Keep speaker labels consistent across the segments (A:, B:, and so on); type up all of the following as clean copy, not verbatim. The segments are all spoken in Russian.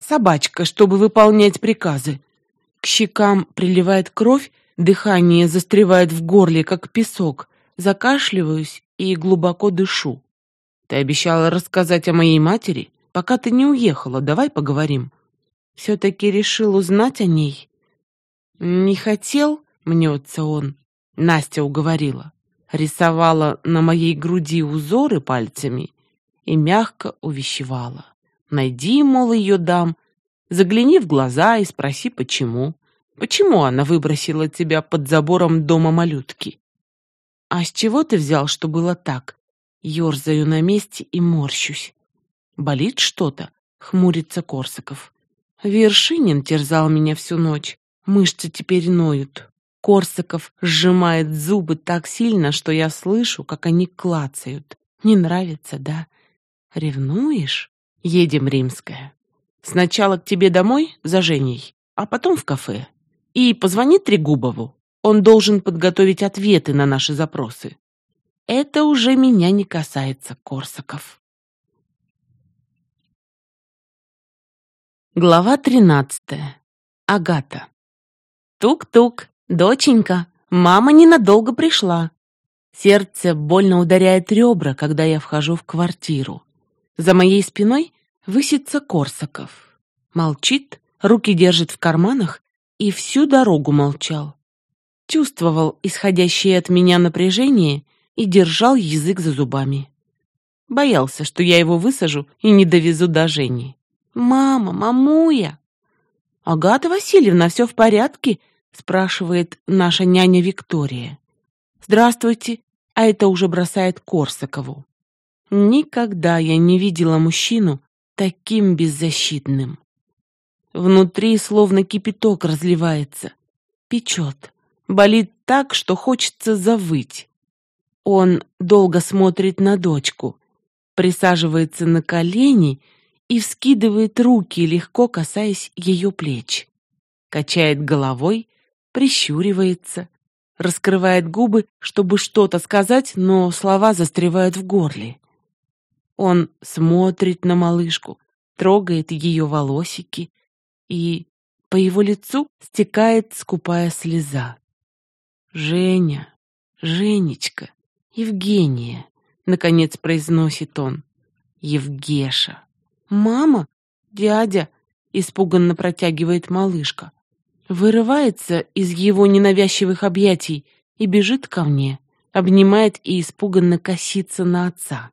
A: собачка, чтобы выполнять приказы. К щекам приливает кровь, дыхание застревает в горле, как песок. Закашливаюсь и глубоко дышу. Ты обещала рассказать о моей матери, пока ты не уехала. Давай поговорим. Все-таки решил узнать о ней? Не хотел, мнется он. Настя уговорила. Рисовала на моей груди узоры пальцами и мягко увещевала. Найди, мол, ее дам, загляни в глаза и спроси, почему. Почему она выбросила тебя под забором дома малютки? А с чего ты взял, что было так? Ёрзаю на месте и морщусь. Болит что-то? Хмурится Корсаков. Вершинин терзал меня всю ночь. Мышцы теперь ноют. Корсаков сжимает зубы так сильно, что я слышу, как они клацают. Не нравится, да? Ревнуешь? Едем, Римская. Сначала к тебе домой за Женей, а потом в кафе. И позвони Трегубову. Он должен подготовить ответы на наши запросы. Это уже меня не касается, Корсаков. Глава 13. Агата. Тук-тук, доченька, мама ненадолго пришла. Сердце больно ударяет ребра, когда я вхожу в квартиру. За моей спиной высится Корсаков. Молчит, руки держит в карманах и всю дорогу молчал. Чувствовал исходящее от меня напряжение и держал язык за зубами. Боялся, что я его высажу и не довезу до Жени. «Мама, мамуя!» «Агата Васильевна, все в порядке?» — спрашивает наша няня Виктория. «Здравствуйте!» А это уже бросает Корсакову. Никогда я не видела мужчину таким беззащитным. Внутри словно кипяток разливается. Печет. Болит так, что хочется завыть. Он долго смотрит на дочку, присаживается на колени и вскидывает руки, легко касаясь ее плеч. Качает головой, прищуривается, раскрывает губы, чтобы что-то сказать, но слова застревают в горле. Он смотрит на малышку, трогает ее волосики, и по его лицу стекает скупая слеза. «Женя, Женечка, Евгения», — наконец произносит он. «Евгеша». «Мама, дядя», — испуганно протягивает малышка. Вырывается из его ненавязчивых объятий и бежит ко мне, обнимает и испуганно косится на отца.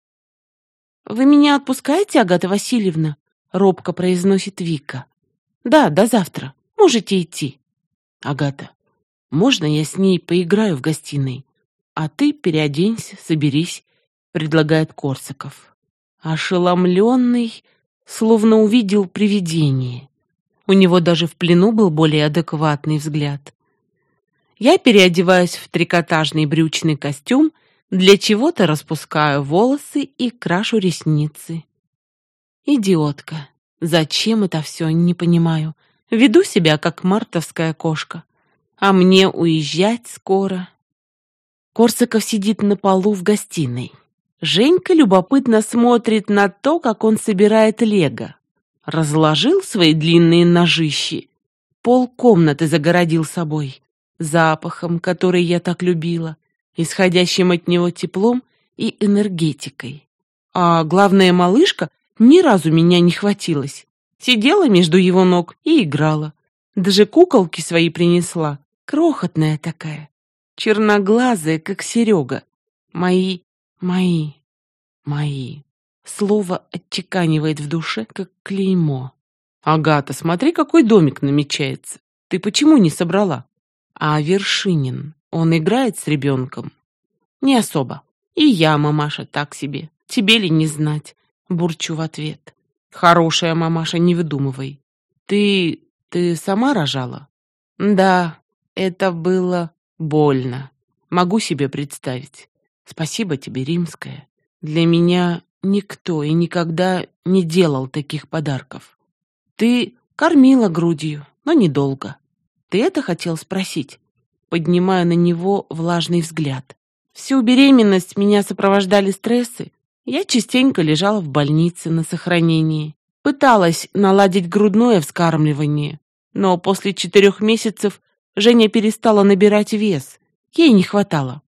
A: «Вы меня отпускаете, Агата Васильевна?» — робко произносит Вика. «Да, до завтра. Можете идти». «Агата, можно я с ней поиграю в гостиной? А ты переоденься, соберись», — предлагает Корсаков. Ошеломленный, словно увидел привидение. У него даже в плену был более адекватный взгляд. Я переодеваюсь в трикотажный брючный костюм, для чего-то распускаю волосы и крашу ресницы. Идиотка. Зачем это все, не понимаю. Веду себя, как мартовская кошка. А мне уезжать скоро. Корсаков сидит на полу в гостиной. Женька любопытно смотрит на то, как он собирает лего. Разложил свои длинные ножищи. Полкомнаты загородил собой. Запахом, который я так любила, исходящим от него теплом и энергетикой. А главное, малышка ни разу меня не хватилась. Сидела между его ног и играла. Даже куколки свои принесла. Крохотная такая. Черноглазая, как Серега. Мои. Слово отчеканивает в душе, как клеймо. «Агата, смотри, какой домик намечается. Ты почему не собрала?» «А Вершинин, он играет с ребенком?» «Не особо. И я, мамаша, так себе. Тебе ли не знать?» Бурчу в ответ. «Хорошая мамаша, не выдумывай. Ты сама рожала?» «Да, это было больно. Могу себе представить. Спасибо тебе, Римская. Для меня никто и никогда не делал таких подарков. Ты кормила грудью, но недолго. Ты это хотел спросить?» Поднимаю на него влажный взгляд. Всю беременность меня сопровождали стрессы. Я частенько лежала в больнице на сохранении. Пыталась наладить грудное вскармливание, но после 4 месяцев Женя перестала набирать вес, ей не хватало.